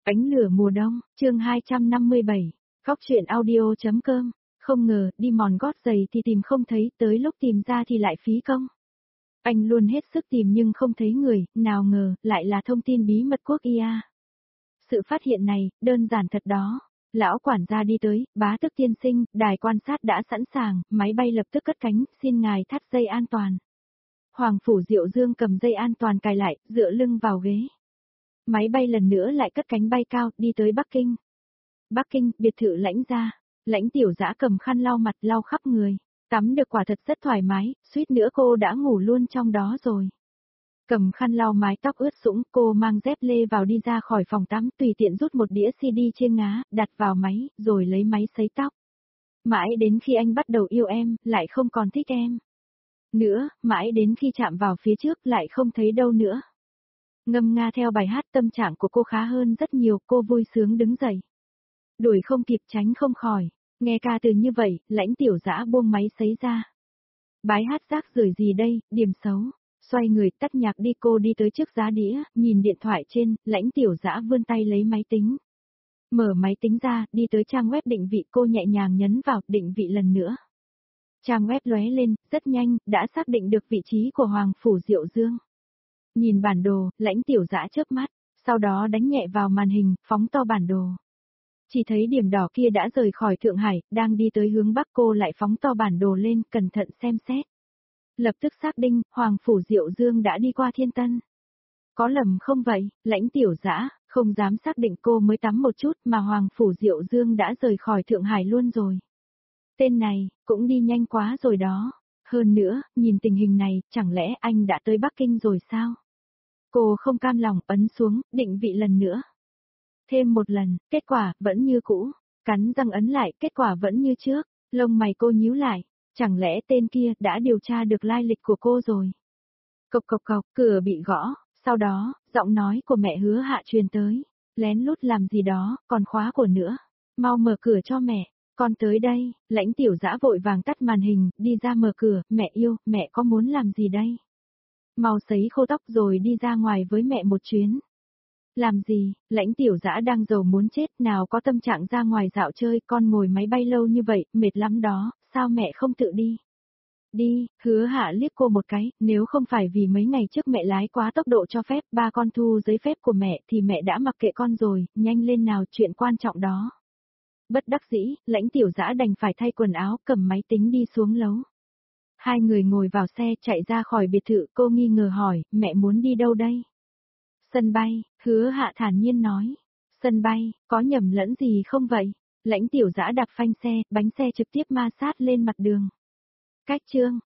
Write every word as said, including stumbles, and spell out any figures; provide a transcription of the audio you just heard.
Ánh lửa mùa đông, chương hai trăm năm mươi bảy, khóc chuyện audio.com, không ngờ, đi mòn gót giày thì tìm không thấy, tới lúc tìm ra thì lại phí công. Anh luôn hết sức tìm nhưng không thấy người, nào ngờ, lại là thông tin bí mật quốc i a. Sự phát hiện này, đơn giản thật đó. Lão quản gia đi tới, bá tước tiên sinh, đài quan sát đã sẵn sàng, máy bay lập tức cất cánh, xin ngài thắt dây an toàn. Hoàng Phủ Diệu Dương cầm dây an toàn cài lại, dựa lưng vào ghế. Máy bay lần nữa lại cất cánh bay cao, đi tới Bắc Kinh. Bắc Kinh, biệt thự Lãnh gia. Lãnh Tiểu Dã cầm khăn lau mặt lau khắp người. Tắm được quả thật rất thoải mái, suýt nữa cô đã ngủ luôn trong đó rồi. Cầm khăn lau mái tóc ướt sũng, cô mang dép lê vào đi ra khỏi phòng tắm, tùy tiện rút một đĩa xê đê trên ngá, đặt vào máy, rồi lấy máy sấy tóc. Mãi đến khi anh bắt đầu yêu em, lại không còn thích em nữa, mãi đến khi chạm vào phía trước lại không thấy đâu nữa. Ngâm nga theo bài hát, tâm trạng của cô khá hơn rất nhiều, cô vui sướng đứng dậy. Đuổi không kịp tránh không khỏi, nghe ca từ như vậy, Lãnh Tiểu Dã buông máy sấy ra. Bái hát rác rưởi gì đây, điểm xấu. Xoay người tắt nhạc đi, cô đi tới trước giá đĩa, nhìn điện thoại trên, Lãnh Tiểu Dã vươn tay lấy máy tính. Mở máy tính ra, đi tới trang web định vị, cô nhẹ nhàng nhấn vào định vị lần nữa. Trang web lóe lên, rất nhanh, đã xác định được vị trí của Hoàng Phủ Diệu Dương. Nhìn bản đồ, Lãnh Tiểu Dã chớp mắt, sau đó đánh nhẹ vào màn hình, phóng to bản đồ. Chỉ thấy điểm đỏ kia đã rời khỏi Thượng Hải, đang đi tới hướng Bắc, cô lại phóng to bản đồ lên, cẩn thận xem xét. Lập tức xác định, Hoàng Phủ Diệu Dương đã đi qua Thiên Tân. Có lầm không vậy, Lãnh Tiểu Dã, không dám xác định, cô mới tắm một chút mà Hoàng Phủ Diệu Dương đã rời khỏi Thượng Hải luôn rồi. Tên này, cũng đi nhanh quá rồi đó. Hơn nữa, nhìn tình hình này, chẳng lẽ anh đã tới Bắc Kinh rồi sao? Cô không cam lòng, ấn xuống, định vị lần nữa. Thêm một lần, kết quả, vẫn như cũ. Cắn răng ấn lại, kết quả vẫn như trước. Lông mày cô nhíu lại. Chẳng lẽ tên kia đã điều tra được lai lịch của cô rồi? Cộc cộc cộc, cửa bị gõ. Sau đó, giọng nói của mẹ Hứa Hạ truyền tới. Lén lút làm gì đó, còn khóa của nữa. Mau mở cửa cho mẹ. Con tới đây. Lãnh Tiểu Dã vội vàng tắt màn hình, đi ra mở cửa. Mẹ yêu, mẹ có muốn làm gì đây? Mau sấy khô tóc rồi đi ra ngoài với mẹ một chuyến. Làm gì? Lãnh Tiểu Dã đang giàu muốn chết, nào có tâm trạng ra ngoài dạo chơi, con ngồi máy bay lâu như vậy, mệt lắm đó, sao mẹ không tự đi? Đi, Hứa Hạ liếc cô một cái, nếu không phải vì mấy ngày trước mẹ lái quá tốc độ cho phép, ba con thu giấy phép của mẹ thì mẹ đã mặc kệ con rồi, nhanh lên nào, chuyện quan trọng đó. Bất đắc dĩ, Lãnh Tiểu Dã đành phải thay quần áo, cầm máy tính đi xuống lầu. Hai người ngồi vào xe chạy ra khỏi biệt thự, cô nghi ngờ hỏi, mẹ muốn đi đâu đây? Sân bay, Hứa Hạ thản nhiên nói. Sân bay, có nhầm lẫn gì không vậy? Lãnh Tiểu Dã đạp phanh xe, bánh xe trực tiếp ma sát lên mặt đường. Cách chương,